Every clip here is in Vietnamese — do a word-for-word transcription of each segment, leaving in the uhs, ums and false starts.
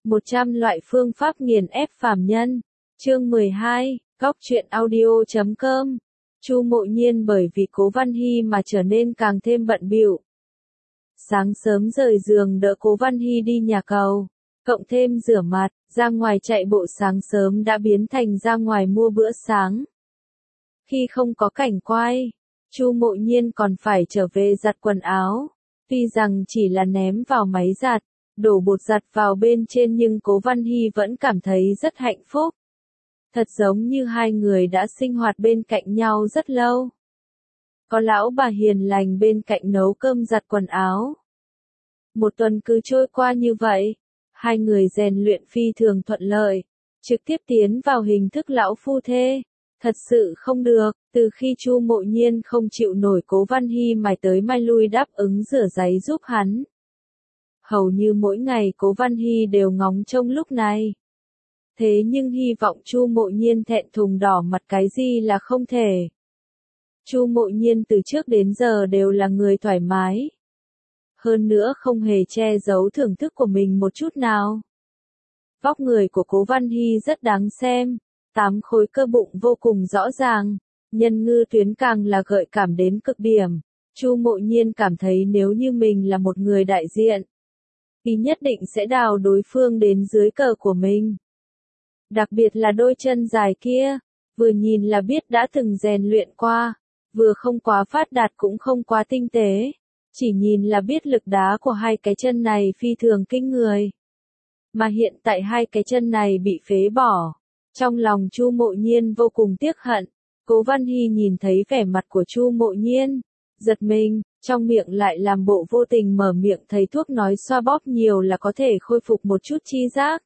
một trăm loại phương pháp nghiền ép phàm nhân. Chương mười hai, Góc truyện audio chấm com. Chu Mộ Nhiên bởi vì Cố Văn Hy mà trở nên càng thêm bận bịu. Sáng sớm rời giường đỡ Cố Văn Hy đi nhà cầu, cộng thêm rửa mặt, ra ngoài chạy bộ sáng sớm đã biến thành ra ngoài mua bữa sáng. Khi không có cảnh quay, Chu Mộ Nhiên còn phải trở về giặt quần áo. Tuy rằng chỉ là ném vào máy giặt, đổ bột giặt vào bên trên nhưng Cố Văn Hy vẫn cảm thấy rất hạnh phúc. Thật giống như hai người đã sinh hoạt bên cạnh nhau rất lâu. Có lão bà hiền lành bên cạnh nấu cơm giặt quần áo. Một tuần cứ trôi qua như vậy, hai người rèn luyện phi thường thuận lợi, trực tiếp tiến vào hình thức lão phu thê. Thật sự không được, từ khi Chu Mộ Nhiên không chịu nổi Cố Văn Hy mài tới mai lui đáp ứng rửa giấy giúp hắn. Hầu như mỗi ngày Cố Văn Hy đều ngóng trông lúc này. Thế nhưng hy vọng Chu Mộ Nhiên thẹn thùng đỏ mặt cái gì là không thể. Chu Mộ Nhiên từ trước đến giờ đều là người thoải mái. Hơn nữa không hề che giấu thưởng thức của mình một chút nào. Vóc người của Cố Văn Hy rất đáng xem, tám khối cơ bụng vô cùng rõ ràng, nhân ngư tuyến càng là gợi cảm đến cực điểm. Chu Mộ Nhiên cảm thấy nếu như mình là một người đại diện, thì nhất định sẽ đào đối phương đến dưới cờ của mình. Đặc biệt là đôi chân dài kia, vừa nhìn là biết đã từng rèn luyện qua, vừa không quá phát đạt cũng không quá tinh tế, chỉ nhìn là biết lực đá của hai cái chân này phi thường kinh người. Mà hiện tại hai cái chân này bị phế bỏ, trong lòng Chu Mộ Nhiên vô cùng tiếc hận. Cố Văn Hy nhìn thấy vẻ mặt của Chu Mộ Nhiên, giật mình, trong miệng lại làm bộ vô tình mở miệng thầy thuốc nói xoa bóp nhiều là có thể khôi phục một chút chi giác.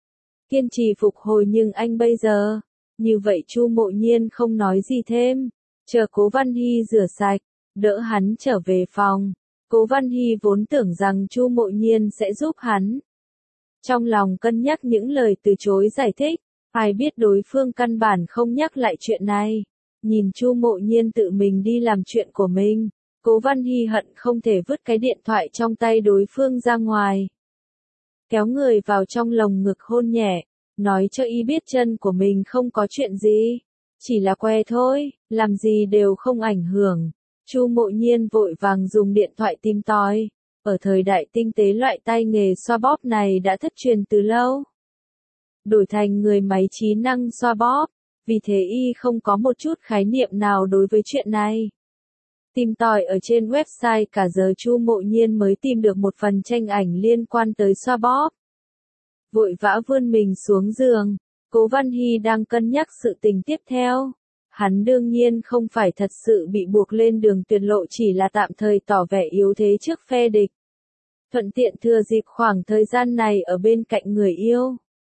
Kiên trì phục hồi nhưng anh bây giờ, như vậy Chu Mộ Nhiên không nói gì thêm, chờ Cố Văn Hy rửa sạch, đỡ hắn trở về phòng. Cố Văn Hy vốn tưởng rằng Chu Mộ Nhiên sẽ giúp hắn. Trong lòng cân nhắc những lời từ chối giải thích, ai biết đối phương căn bản không nhắc lại chuyện này. Nhìn Chu Mộ Nhiên tự mình đi làm chuyện của mình, Cố Văn Hy hận không thể vứt cái điện thoại trong tay đối phương ra ngoài. Kéo người vào trong lồng ngực hôn nhẹ, nói cho y biết chân của mình không có chuyện gì, chỉ là que thôi, làm gì đều không ảnh hưởng. Chu Mộ Nhiên vội vàng dùng điện thoại tìm tòi, ở thời đại tinh tế loại tay nghề xoa bóp này đã thất truyền từ lâu. Đổi thành người máy trí năng xoa bóp, vì thế y không có một chút khái niệm nào đối với chuyện này. Tìm tòi ở trên website cả giờ Chu Mộ Nhiên mới tìm được một phần tranh ảnh liên quan tới xoa bóp. Vội vã vươn mình xuống giường, Cố Văn Hy đang cân nhắc sự tình tiếp theo. Hắn đương nhiên không phải thật sự bị buộc lên đường tuyệt lộ, chỉ là tạm thời tỏ vẻ yếu thế trước phe địch. Thuận tiện thừa dịp khoảng thời gian này ở bên cạnh người yêu.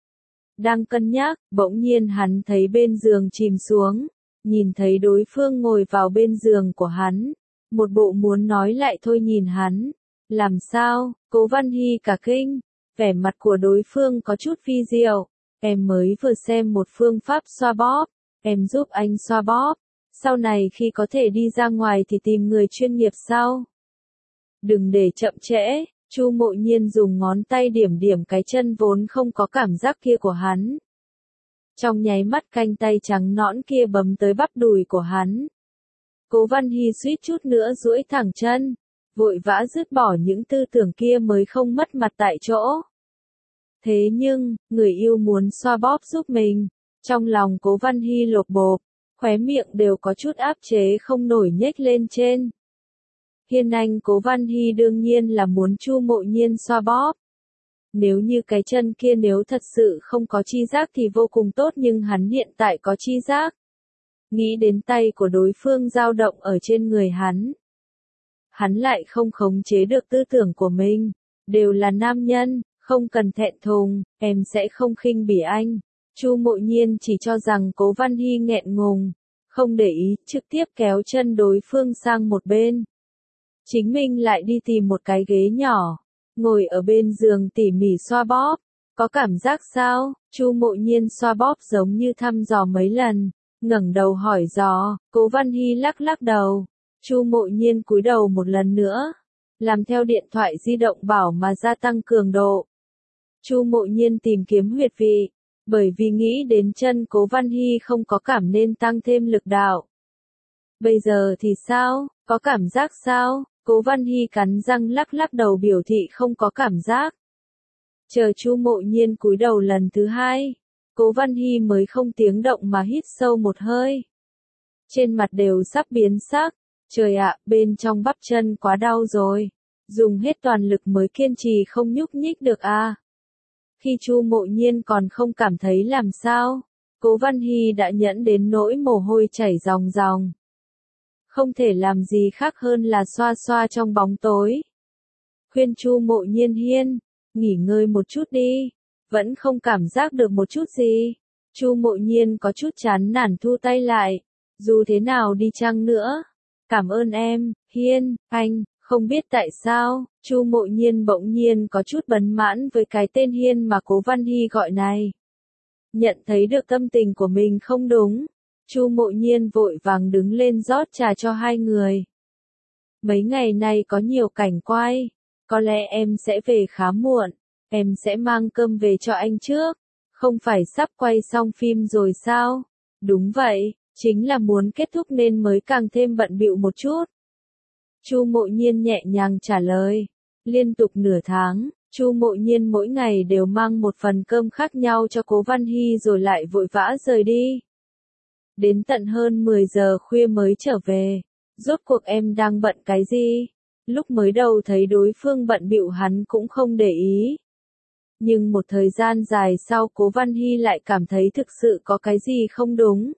Đang cân nhắc, bỗng nhiên hắn thấy bên giường chìm xuống, nhìn thấy đối phương ngồi vào bên giường của hắn, một bộ muốn nói lại thôi nhìn hắn. Làm sao? Cố Văn Hy cả kinh, vẻ mặt của đối phương có chút phi diệu. Em mới vừa xem một phương pháp xoa bóp, em giúp anh xoa bóp, sau này khi có thể đi ra ngoài thì tìm người chuyên nghiệp sau. Đừng để chậm trễ. Chu Mộ Nhiên dùng ngón tay điểm điểm cái chân vốn không có cảm giác kia của hắn. Trong nháy mắt canh tay trắng nõn kia bấm tới bắp đùi của hắn. Cố Văn Hy suýt chút nữa duỗi thẳng chân, vội vã dứt bỏ những tư tưởng kia mới không mất mặt tại chỗ. Thế nhưng, người yêu muốn xoa bóp giúp mình, trong lòng Cố Văn Hy lột bột, khóe miệng đều có chút áp chế không nổi nhếch lên trên. Hiên Anh Cố Văn Hy đương nhiên là muốn Chu Mộ Nhiên xoa bóp. Nếu như cái chân kia nếu thật sự không có chi giác thì vô cùng tốt, nhưng hắn hiện tại có chi giác. Nghĩ đến tay của đối phương dao động ở trên người hắn. Hắn lại không khống chế được tư tưởng của mình. Đều là nam nhân, không cần thẹn thùng, em sẽ không khinh bỉ anh. Chu Mộ Nhiên chỉ cho rằng Cố Văn Hy nghẹn ngùng, không để ý, trực tiếp kéo chân đối phương sang một bên. Chính mình lại đi tìm một cái ghế nhỏ, ngồi ở bên giường tỉ mỉ xoa bóp. Có cảm giác sao? Chu Mộ Nhiên xoa bóp giống như thăm dò mấy lần, ngẩng đầu hỏi dò. Cố Văn Hy lắc lắc đầu. Chu Mộ Nhiên cúi đầu một lần nữa, làm theo điện thoại di động bảo mà gia tăng cường độ. Chu Mộ Nhiên tìm kiếm huyệt vị, bởi vì nghĩ đến chân Cố Văn Hy không có cảm nên tăng thêm lực đạo. Bây giờ thì sao, có cảm giác sao? Cố Văn Hy cắn răng lắc lắc đầu biểu thị không có cảm giác. Chờ Chu Mộ Nhiên cúi đầu lần thứ hai, Cố Văn Hy mới không tiếng động mà hít sâu một hơi. Trên mặt đều sắp biến sắc, trời ạ, bên trong bắp chân quá đau rồi, dùng hết toàn lực mới kiên trì không nhúc nhích được à. Khi Chu Mộ Nhiên còn không cảm thấy làm sao, Cố Văn Hy đã nhẫn đến nỗi mồ hôi chảy ròng ròng. Không thể làm gì khác hơn là xoa xoa trong bóng tối. Khuyên Chu Mộ Nhiên hiên, nghỉ ngơi một chút đi, vẫn không cảm giác được một chút gì. Chu Mộ Nhiên có chút chán nản thu tay lại, dù thế nào đi chăng nữa. Cảm ơn em, Hiên, anh, không biết tại sao, Chu Mộ Nhiên bỗng nhiên có chút bấn mãn với cái tên Hiên mà Cố Văn Hy gọi này. Nhận thấy được tâm tình của mình không đúng, Chu Mộ Nhiên vội vàng đứng lên rót trà cho hai người. Mấy ngày nay có nhiều cảnh quay, có lẽ em sẽ về khá muộn, em sẽ mang cơm về cho anh trước, không phải sắp quay xong phim rồi sao? Đúng vậy, chính là muốn kết thúc nên mới càng thêm bận bịu một chút. Chu Mộ Nhiên nhẹ nhàng trả lời, liên tục nửa tháng, Chu Mộ Nhiên mỗi ngày đều mang một phần cơm khác nhau cho Cố Văn Hy rồi lại vội vã rời đi. Đến tận hơn mười giờ khuya mới trở về, rốt cuộc em đang bận cái gì? Lúc mới đầu thấy đối phương bận bịu hắn cũng không để ý. Nhưng một thời gian dài sau Cố Văn Hy lại cảm thấy thực sự có cái gì không đúng.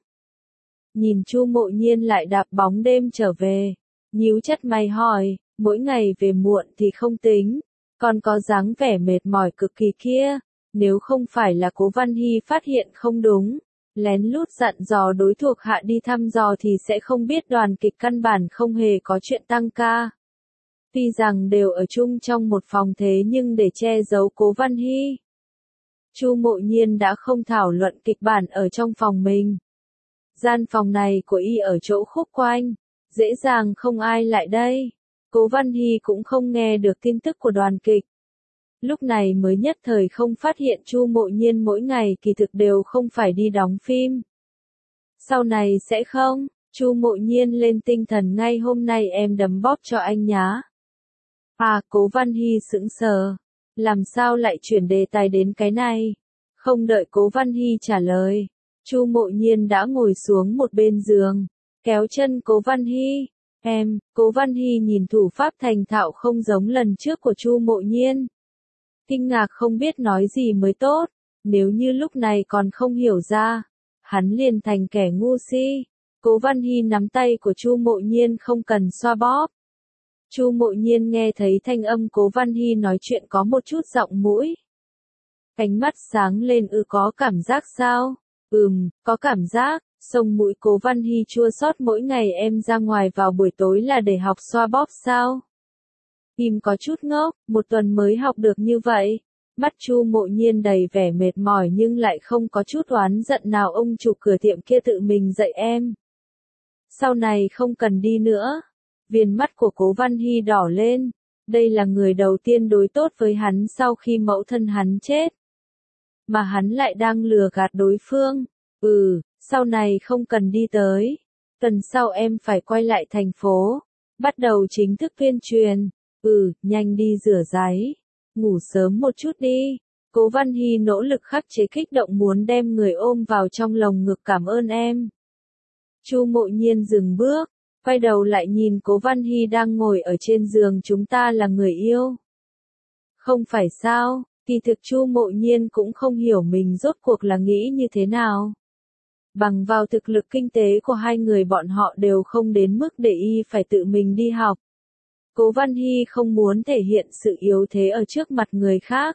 Nhìn Chu Mộ Nhiên lại đạp bóng đêm trở về, nhíu chặt mày hỏi, mỗi ngày về muộn thì không tính, còn có dáng vẻ mệt mỏi cực kỳ kia, nếu không phải là Cố Văn Hy phát hiện không đúng, lén lút dặn dò đối thuộc hạ đi thăm dò thì sẽ không biết đoàn kịch căn bản không hề có chuyện tăng ca. Tuy rằng đều ở chung trong một phòng thế nhưng để che giấu Cố Văn Hy, Chu Mộ Nhiên đã không thảo luận kịch bản ở trong phòng mình. Gian phòng này của y ở chỗ khúc quanh, dễ dàng không ai lại đây. Cố Văn Hy cũng không nghe được tin tức của đoàn kịch. Lúc này mới nhất thời không phát hiện Chu Mộ Nhiên mỗi ngày kỳ thực đều không phải đi đóng phim. Sau này sẽ không, Chu Mộ Nhiên lên tinh thần ngay hôm nay em đấm bóp cho anh nhá. À, Cố Văn Hy sững sờ, làm sao lại chuyển đề tài đến cái này? Không đợi Cố Văn Hy trả lời, Chu Mộ Nhiên đã ngồi xuống một bên giường, kéo chân Cố Văn Hy. Em, Cố Văn Hy nhìn thủ pháp thành thạo không giống lần trước của Chu Mộ Nhiên. Kinh ngạc không biết nói gì mới tốt, nếu như lúc này còn không hiểu ra, hắn liền thành kẻ ngu si. Cố Văn Hy nắm tay của Chu Mộ Nhiên không cần xoa bóp. Chu Mộ Nhiên nghe thấy thanh âm Cố Văn Hy nói chuyện có một chút giọng mũi. Cánh mắt sáng lên, ư có cảm giác sao? Ừm, có cảm giác. Sông mũi Cố Văn Hy chua xót, mỗi ngày em ra ngoài vào buổi tối là để học xoa bóp sao? Im có chút ngốc, một tuần mới học được như vậy. Mắt Chu Mộ Nhiên đầy vẻ mệt mỏi nhưng lại không có chút oán giận nào, ông chủ cửa tiệm kia tự mình dạy em. Sau này không cần đi nữa. Viền mắt của Cố Văn Hy đỏ lên, đây là người đầu tiên đối tốt với hắn sau khi mẫu thân hắn chết. Mà hắn lại đang lừa gạt đối phương. Ừ, sau này không cần đi tới. Tuần sau em phải quay lại thành phố, bắt đầu chính thức tuyên truyền. Ừ, nhanh đi rửa ráy, ngủ sớm một chút đi. Cố Văn Hy nỗ lực khắc chế kích động muốn đem người ôm vào trong lồng ngực, cảm ơn em. Chu Mộ Nhiên dừng bước, quay đầu lại nhìn Cố Văn Hy đang ngồi ở trên giường, chúng ta là người yêu. Không phải sao, kỳ thực Chu Mộ Nhiên cũng không hiểu mình rốt cuộc là nghĩ như thế nào. Bằng vào thực lực kinh tế của hai người bọn họ đều không đến mức để y phải tự mình đi học. Cố Văn Hy không muốn thể hiện sự yếu thế ở trước mặt người khác.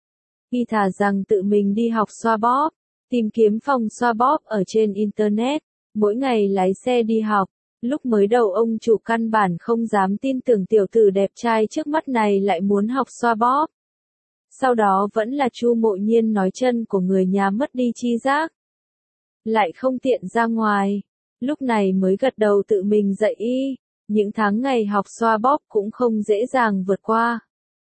Y thà rằng tự mình đi học xoa bóp, tìm kiếm phòng xoa bóp ở trên Internet, mỗi ngày lái xe đi học. Lúc mới đầu ông chủ căn bản không dám tin tưởng tiểu tử đẹp trai trước mắt này lại muốn học xoa bóp. Sau đó vẫn là Chu Mộ Nhiên nói chân của người nhà mất đi chi giác, lại không tiện ra ngoài, lúc này mới gật đầu tự mình dạy y. Những tháng ngày học xoa bóp cũng không dễ dàng vượt qua.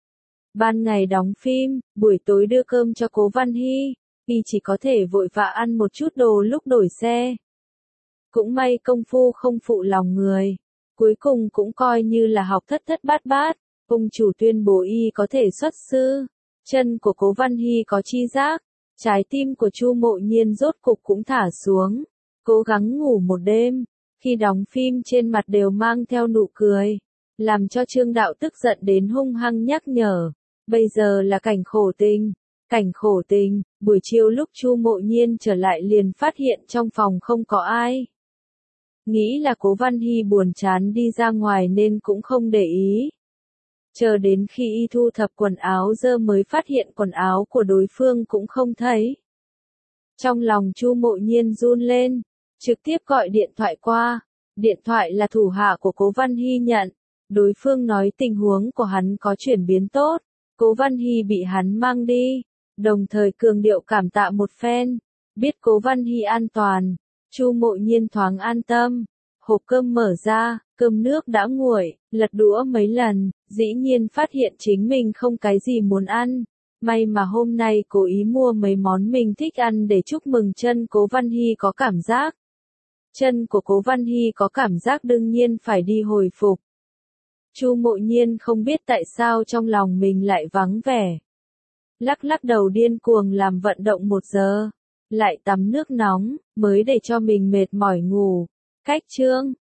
Ban ngày đóng phim, buổi tối đưa cơm cho Cố Văn Hy, y chỉ có thể vội vã ăn một chút đồ lúc đổi xe. Cũng may công phu không phụ lòng người, cuối cùng cũng coi như là học thất thất bát bát, ông chủ tuyên bố y có thể xuất sư. Chân của Cố Văn Hy có chi giác, trái tim của Chu Mộ Nhiên rốt cục cũng thả xuống, cố gắng ngủ một đêm, khi đóng phim trên mặt đều mang theo nụ cười, làm cho Trương Đạo tức giận đến hung hăng nhắc nhở, bây giờ là cảnh khổ tình, cảnh khổ tình, buổi chiều lúc Chu Mộ Nhiên trở lại liền phát hiện trong phòng không có ai. Nghĩ là Cố Văn Hy buồn chán đi ra ngoài nên cũng không để ý. Chờ đến khi y thu thập quần áo dơ mới phát hiện quần áo của đối phương cũng không thấy. Trong lòng Chu Mộ Nhiên run lên, trực tiếp gọi điện thoại qua. Điện thoại là thủ hạ của Cố Văn Hy nhận. Đối phương nói tình huống của hắn có chuyển biến tốt, Cố Văn Hy bị hắn mang đi, đồng thời cường điệu cảm tạ một phen. Biết Cố Văn Hy an toàn, Chu Mộ Nhiên thoáng an tâm. Hộp cơm mở ra, cơm nước đã nguội, lật đũa mấy lần, dĩ nhiên phát hiện chính mình không cái gì muốn ăn. May mà hôm nay cố ý mua mấy món mình thích ăn để chúc mừng chân Cố Văn Hy có cảm giác. Chân của Cố Văn Hy có cảm giác đương nhiên phải đi hồi phục. Chu Mộ Nhiên không biết tại sao trong lòng mình lại vắng vẻ. Lắc lắc đầu điên cuồng làm vận động một giờ, lại tắm nước nóng, mới để cho mình mệt mỏi ngủ. Cách chương